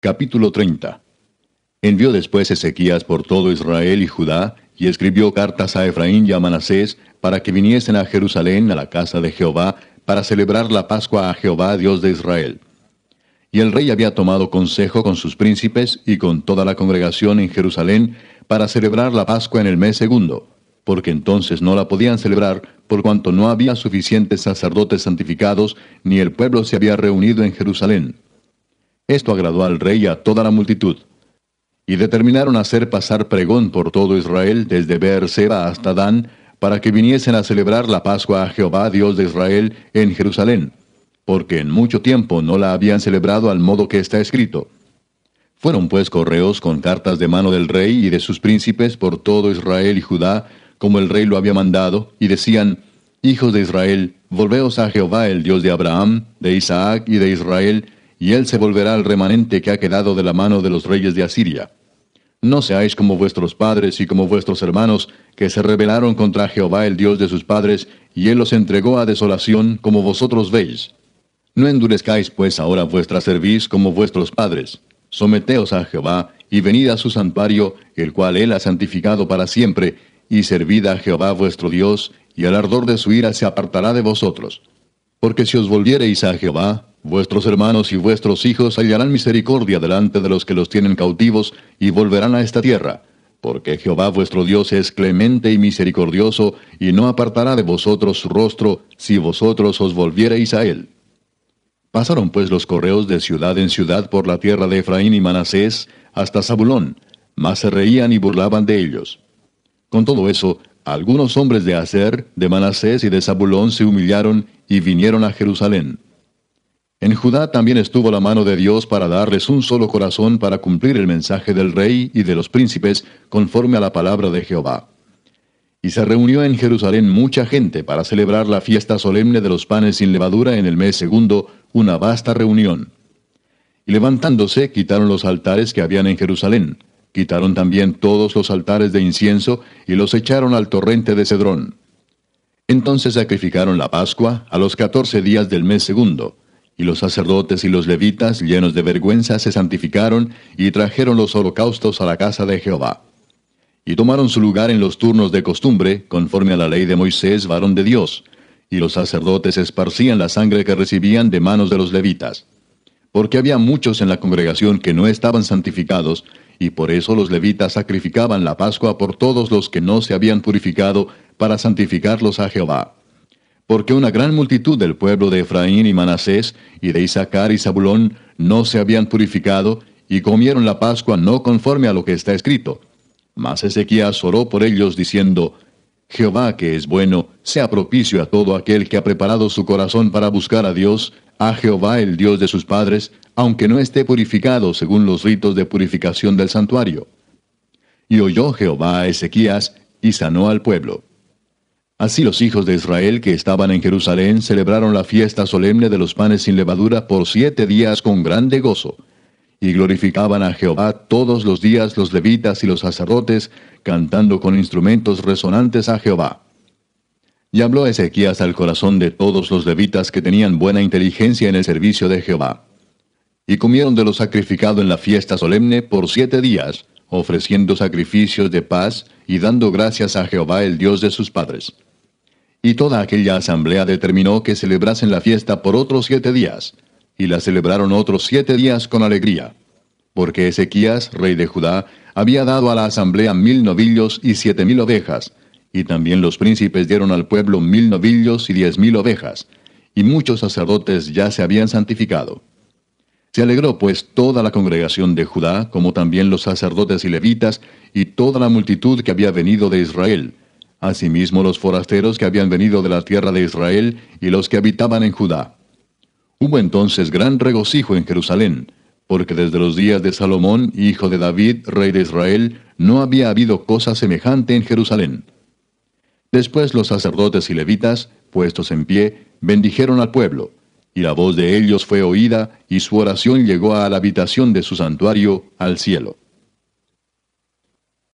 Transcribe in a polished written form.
Capítulo 30. Envió después Ezequías por todo Israel y Judá, y escribió cartas a Efraín y a Manasés, para que viniesen a Jerusalén, a la casa de Jehová, para celebrar la Pascua a Jehová, Dios de Israel. Y el rey había tomado consejo con sus príncipes y con toda la congregación en Jerusalén, para celebrar la Pascua en el mes segundo, porque entonces no la podían celebrar, por cuanto no había suficientes sacerdotes santificados, ni el pueblo se había reunido en Jerusalén. Esto agradó al rey y a toda la multitud. Y determinaron hacer pasar pregón por todo Israel, desde Beerseba hasta Dan, para que viniesen a celebrar la Pascua a Jehová, Dios de Israel, en Jerusalén, porque en mucho tiempo no la habían celebrado al modo que está escrito. Fueron pues correos con cartas de mano del rey y de sus príncipes por todo Israel y Judá, como el rey lo había mandado, y decían: Hijos de Israel, volveos a Jehová, el Dios de Abraham, de Isaac y de Israel, y él se volverá al remanente que ha quedado de la mano de los reyes de Asiria. No seáis como vuestros padres y como vuestros hermanos, que se rebelaron contra Jehová el Dios de sus padres, y él los entregó a desolación, como vosotros veis. No endurezcáis pues ahora vuestra cerviz como vuestros padres. Someteos a Jehová, y venid a su santuario, el cual él ha santificado para siempre, y servid a Jehová vuestro Dios, y el ardor de su ira se apartará de vosotros. Porque si os volviereis a Jehová, vuestros hermanos y vuestros hijos hallarán misericordia delante de los que los tienen cautivos, y volverán a esta tierra. Porque Jehová vuestro Dios es clemente y misericordioso, y no apartará de vosotros su rostro, si vosotros os volviereis a él. Pasaron pues los correos de ciudad en ciudad por la tierra de Efraín y Manasés, hasta Zabulón, mas se reían y burlaban de ellos. Con todo eso, algunos hombres de Aser, de Manasés y de Zabulón se humillaron y vinieron a Jerusalén. En Judá también estuvo la mano de Dios para darles un solo corazón para cumplir el mensaje del rey y de los príncipes, conforme a la palabra de Jehová. Y se reunió en Jerusalén mucha gente para celebrar la fiesta solemne de los panes sin levadura en el mes segundo, una vasta reunión. Y levantándose, quitaron los altares que habían en Jerusalén. Quitaron también todos los altares de incienso y los echaron al torrente de Cedrón. Entonces sacrificaron la Pascua a los 14 días del mes segundo. Y los sacerdotes y los levitas, llenos de vergüenza, se santificaron y trajeron los holocaustos a la casa de Jehová. Y tomaron su lugar en los turnos de costumbre, conforme a la ley de Moisés, varón de Dios. Y los sacerdotes esparcían la sangre que recibían de manos de los levitas. Porque había muchos en la congregación que no estaban santificados, y por eso los levitas sacrificaban la Pascua por todos los que no se habían purificado, para santificarlos a Jehová. Porque una gran multitud del pueblo de Efraín y Manasés, y de Isaacar y Zabulón, no se habían purificado, y comieron la Pascua no conforme a lo que está escrito. Mas Ezequías oró por ellos, diciendo: Jehová, que es bueno, sea propicio a todo aquel que ha preparado su corazón para buscar a Dios, a Jehová el Dios de sus padres, aunque no esté purificado según los ritos de purificación del santuario. Y oyó Jehová a Ezequías, y sanó al pueblo. Así los hijos de Israel que estaban en Jerusalén celebraron la fiesta solemne de los panes sin levadura por 7 días con grande gozo. Y glorificaban a Jehová todos los días los levitas y los sacerdotes, cantando con instrumentos resonantes a Jehová. Y habló Ezequías al corazón de todos los levitas que tenían buena inteligencia en el servicio de Jehová. Y comieron de lo sacrificado en la fiesta solemne por 7 días, ofreciendo sacrificios de paz y dando gracias a Jehová el Dios de sus padres. Y toda aquella asamblea determinó que celebrasen la fiesta por otros 7 días, y la celebraron otros 7 días con alegría. Porque Ezequías, rey de Judá, había dado a la asamblea 1000 novillos y 7000 ovejas, y también los príncipes dieron al pueblo 1000 novillos y 10,000 ovejas, y muchos sacerdotes ya se habían santificado. Se alegró pues toda la congregación de Judá, como también los sacerdotes y levitas, y toda la multitud que había venido de Israel, asimismo los forasteros que habían venido de la tierra de Israel, y los que habitaban en Judá. Hubo entonces gran regocijo en Jerusalén, porque desde los días de Salomón, hijo de David, rey de Israel, no había habido cosa semejante en Jerusalén. Después los sacerdotes y levitas, puestos en pie, bendijeron al pueblo, y la voz de ellos fue oída, y su oración llegó a la habitación de su santuario, al cielo.